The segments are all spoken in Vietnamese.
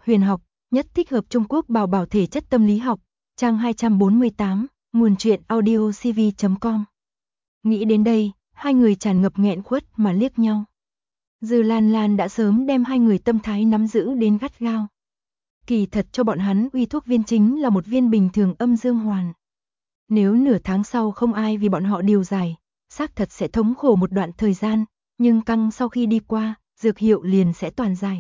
huyền học, nhất thích hợp Trung Quốc bảo bảo thể chất tâm lý học, trang 248, nguồn truyện audiocv.com. Nghĩ đến đây, hai người tràn ngập nghẹn khuất mà liếc nhau. Dư Lan Lan đã sớm đem hai người tâm thái nắm giữ đến gắt gao. Kỳ thật cho bọn hắn uy thuốc viên chính là một viên bình thường âm dương hoàn. Nếu nửa tháng sau không ai vì bọn họ điều giải, xác thật sẽ thống khổ một đoạn thời gian, nhưng căng sau khi đi qua, dược hiệu liền sẽ toàn giải.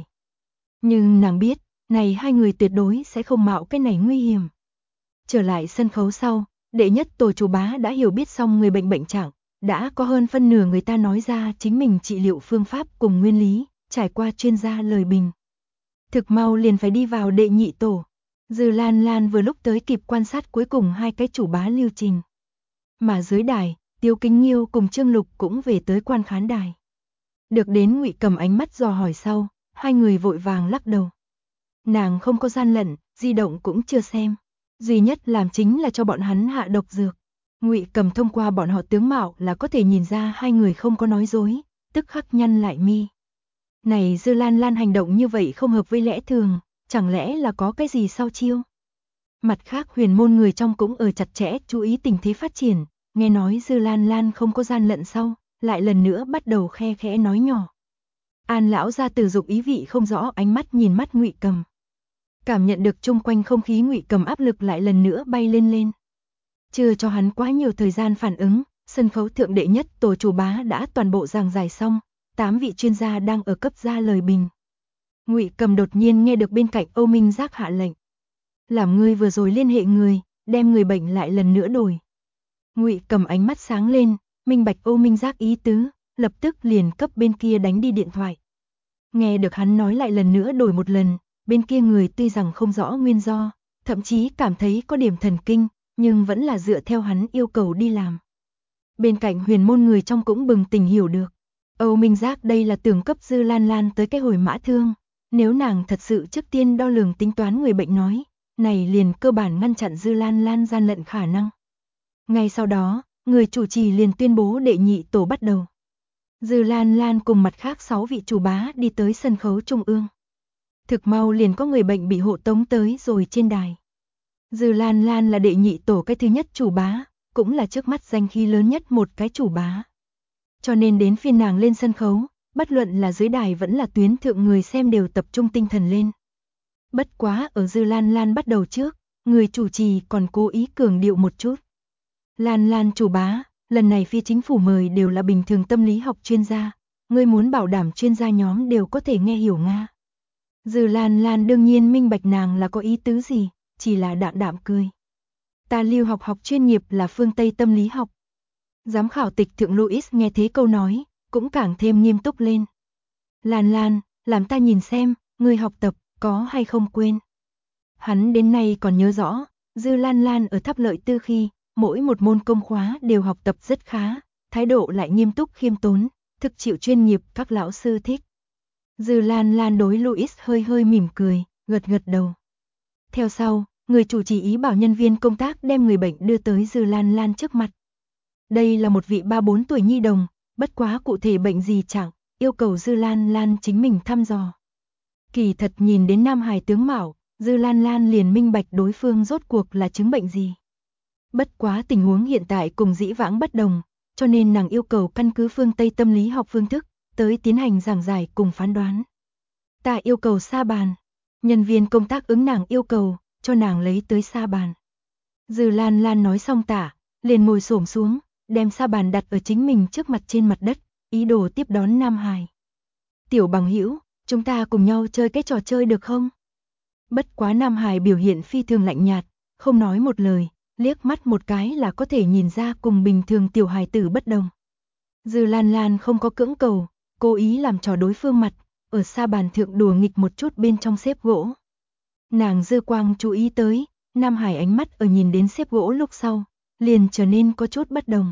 Nhưng nàng biết, này hai người tuyệt đối sẽ không mạo cái này nguy hiểm. Trở lại sân khấu sau, đệ nhất tổ chủ bá đã hiểu biết xong người bệnh bệnh trạng, đã có hơn phân nửa người ta nói ra chính mình trị liệu phương pháp cùng nguyên lý, trải qua chuyên gia lời bình. Thực mau liền phải đi vào đệ nhị tổ. Dư Lan Lan vừa lúc tới kịp quan sát cuối cùng hai cái chủ bá lưu trình. Mà dưới đài, Tiêu Kính Nghiêu cùng Trương Lục cũng về tới quan khán đài. Được đến Ngụy Cầm ánh mắt dò hỏi sau, hai người vội vàng lắc đầu. Nàng không có gian lận, di động cũng chưa xem. Duy nhất làm chính là cho bọn hắn hạ độc dược. Ngụy Cầm thông qua bọn họ tướng mạo là có thể nhìn ra hai người không có nói dối, tức khắc nhăn lại mi. Này Dư Lan Lan hành động như vậy không hợp với lẽ thường, chẳng lẽ là có cái gì sau chiêu? Mặt khác huyền môn người trong cũng ở chặt chẽ chú ý tình thế phát triển, nghe nói Dư Lan Lan không có gian lận sau, lại lần nữa bắt đầu khe khẽ nói nhỏ. An lão gia tử dục ý vị không rõ ánh mắt nhìn mắt Ngụy Cầm. Cảm nhận được chung quanh không khí Ngụy Cầm áp lực lại lần nữa bay lên. Chưa cho hắn quá nhiều thời gian phản ứng, sân khấu thượng đệ nhất tổ chủ bá đã toàn bộ giảng giải xong, 8 vị chuyên gia đang ở cấp ra lời bình. Ngụy Cầm đột nhiên nghe được bên cạnh Âu Minh Giác hạ lệnh. Làm ngươi vừa rồi liên hệ người, đem người bệnh lại lần nữa đổi. Ngụy Cầm ánh mắt sáng lên, minh bạch Âu Minh Giác ý tứ, lập tức liền cấp bên kia đánh đi điện thoại. Nghe được hắn nói lại lần nữa đổi một lần, bên kia người tuy rằng không rõ nguyên do, thậm chí cảm thấy có điểm thần kinh, nhưng vẫn là dựa theo hắn yêu cầu đi làm. Bên cạnh huyền môn người trong cũng bừng tỉnh hiểu được. Âu Minh Giác đây là tưởng cấp Dư Lan Lan tới cái hồi mã thương. Nếu nàng thật sự trước tiên đo lường tính toán người bệnh nói, này liền cơ bản ngăn chặn Dư Lan Lan gian lận khả năng. Ngay sau đó, người chủ trì liền tuyên bố đệ nhị tổ bắt đầu. Dư Lan Lan cùng mặt khác 6 vị chủ bá đi tới sân khấu trung ương. Thực mau liền có người bệnh bị hộ tống tới rồi trên đài. Dư Lan Lan là đệ nhị tổ cái thứ nhất chủ bá, cũng là trước mắt danh khí lớn nhất một cái chủ bá. Cho nên đến phiên nàng lên sân khấu, bất luận là dưới đài vẫn là tuyến thượng người xem đều tập trung tinh thần lên. Bất quá ở Dư Lan Lan bắt đầu trước, người chủ trì còn cố ý cường điệu một chút. Lan Lan chủ bá, lần này phi chính phủ mời đều là bình thường tâm lý học chuyên gia, ngươi muốn bảo đảm chuyên gia nhóm đều có thể nghe hiểu Nga. Dư Lan Lan đương nhiên minh bạch nàng là có ý tứ gì, chỉ là đạm đạm cười. Ta lưu học chuyên nghiệp là phương Tây tâm lý học. Giám khảo tịch thượng Louis nghe thế câu nói, cũng càng thêm nghiêm túc lên. Lan Lan, làm ta nhìn xem, ngươi học tập, có hay không quên. Hắn đến nay còn nhớ rõ, Dư Lan Lan ở Tháp Lợi Tư khi, mỗi một môn công khóa đều học tập rất khá, thái độ lại nghiêm túc khiêm tốn, thực chịu chuyên nghiệp các lão sư thích. Dư Lan Lan đối Louis hơi hơi mỉm cười, gật đầu. Theo sau, người chủ trì ý bảo nhân viên công tác đem người bệnh đưa tới Dư Lan Lan trước mặt. Đây là một vị 3-4 tuổi nhi đồng, bất quá cụ thể bệnh gì chẳng, yêu cầu Dư Lan Lan chính mình thăm dò. Kỳ thật nhìn đến nam hài tướng mạo, Dư Lan Lan liền minh bạch đối phương rốt cuộc là chứng bệnh gì. Bất quá tình huống hiện tại cùng dĩ vãng bất đồng, cho nên nàng yêu cầu căn cứ phương Tây tâm lý học phương thức, tới tiến hành giảng giải cùng phán đoán. Ta yêu cầu sa bàn. Nhân viên công tác ứng nàng yêu cầu, cho nàng lấy tới sa bàn. Dư Lan Lan nói xong tả, liền ngồi xổm xuống, đem sa bàn đặt ở chính mình trước mặt trên mặt đất, ý đồ tiếp đón nam hài. Tiểu bằng hữu, chúng ta cùng nhau chơi cái trò chơi được không? Bất quá nam hài biểu hiện phi thường lạnh nhạt, không nói một lời, liếc mắt một cái là có thể nhìn ra cùng bình thường tiểu hài tử bất đồng. Dư Lan Lan không có cưỡng cầu, cố ý làm trò đối phương mặt, ở sa bàn thượng đùa nghịch một chút bên trong xếp gỗ. Nàng dư quang chú ý tới, nam hải ánh mắt ở nhìn đến xếp gỗ lúc sau, liền trở nên có chút bất đồng.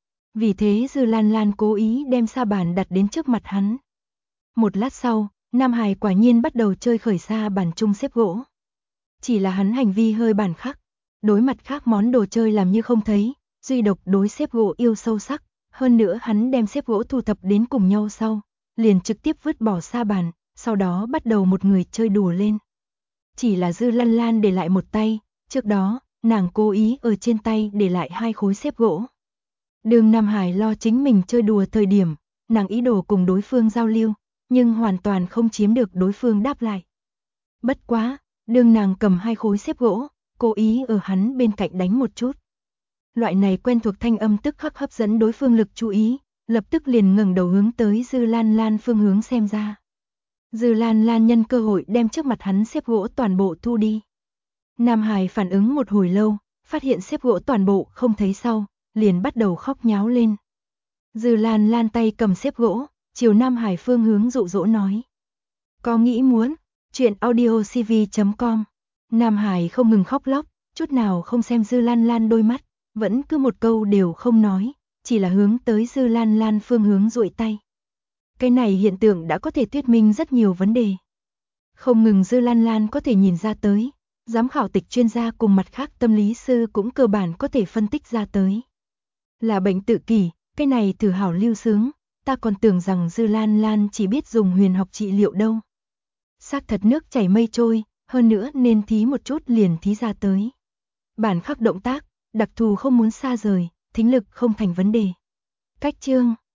Vì thế Dư Lan Lan cố ý đem sa bàn đặt đến trước mặt hắn. Một lát sau, nam hải quả nhiên bắt đầu chơi khởi sa bàn chung xếp gỗ. Chỉ là hắn hành vi hơi bản khắc, đối mặt khác món đồ chơi làm như không thấy, duy độc đối xếp gỗ yêu sâu sắc, hơn nữa hắn đem xếp gỗ thu thập đến cùng nhau sau, liền trực tiếp vứt bỏ sa bàn, sau đó bắt đầu một người chơi đùa lên. chỉ là Dư Lan Lan để lại một tay, trước đó, nàng cố ý ở trên tay để lại 2 khối xếp gỗ. Đường Nam Hải lo chính mình chơi đùa thời điểm, nàng ý đồ cùng đối phương giao lưu, nhưng hoàn toàn không chiếm được đối phương đáp lại. Bất quá, đường nàng cầm 2 khối xếp gỗ, cố ý ở hắn bên cạnh đánh một chút. Loại này quen thuộc thanh âm tức khắc hấp dẫn đối phương lực chú ý, lập tức liền ngẩng đầu hướng tới Dư Lan Lan phương hướng xem ra. Dư Lan Lan nhân cơ hội đem trước mặt hắn xếp gỗ toàn bộ thu đi. Nam Hải phản ứng một hồi lâu, phát hiện xếp gỗ toàn bộ không thấy sau, liền bắt đầu khóc nháo lên. Dư Lan Lan tay cầm xếp gỗ, chiều Nam Hải phương hướng dụ dỗ nói. Có nghĩ muốn, chuyện audiocv.com. Nam Hải không ngừng khóc lóc, chút nào không xem Dư Lan Lan đôi mắt, vẫn cứ một câu đều không nói, chỉ là hướng tới Dư Lan Lan phương hướng duỗi tay. Cái này hiện tượng đã có thể thuyết minh rất nhiều vấn đề. Không ngừng Dư Lan Lan có thể nhìn ra tới, giám khảo tịch chuyên gia cùng mặt khác tâm lý sư cũng cơ bản có thể phân tích ra tới. Là bệnh tự kỷ, cái này thử hảo lưu sướng, ta còn tưởng rằng Dư Lan Lan chỉ biết dùng huyền học trị liệu đâu. Xác thật nước chảy mây trôi, hơn nữa nên thí một chút liền thí ra tới. Bản khắc động tác, đặc thù không muốn xa rời, thính lực không thành vấn đề. Cách chương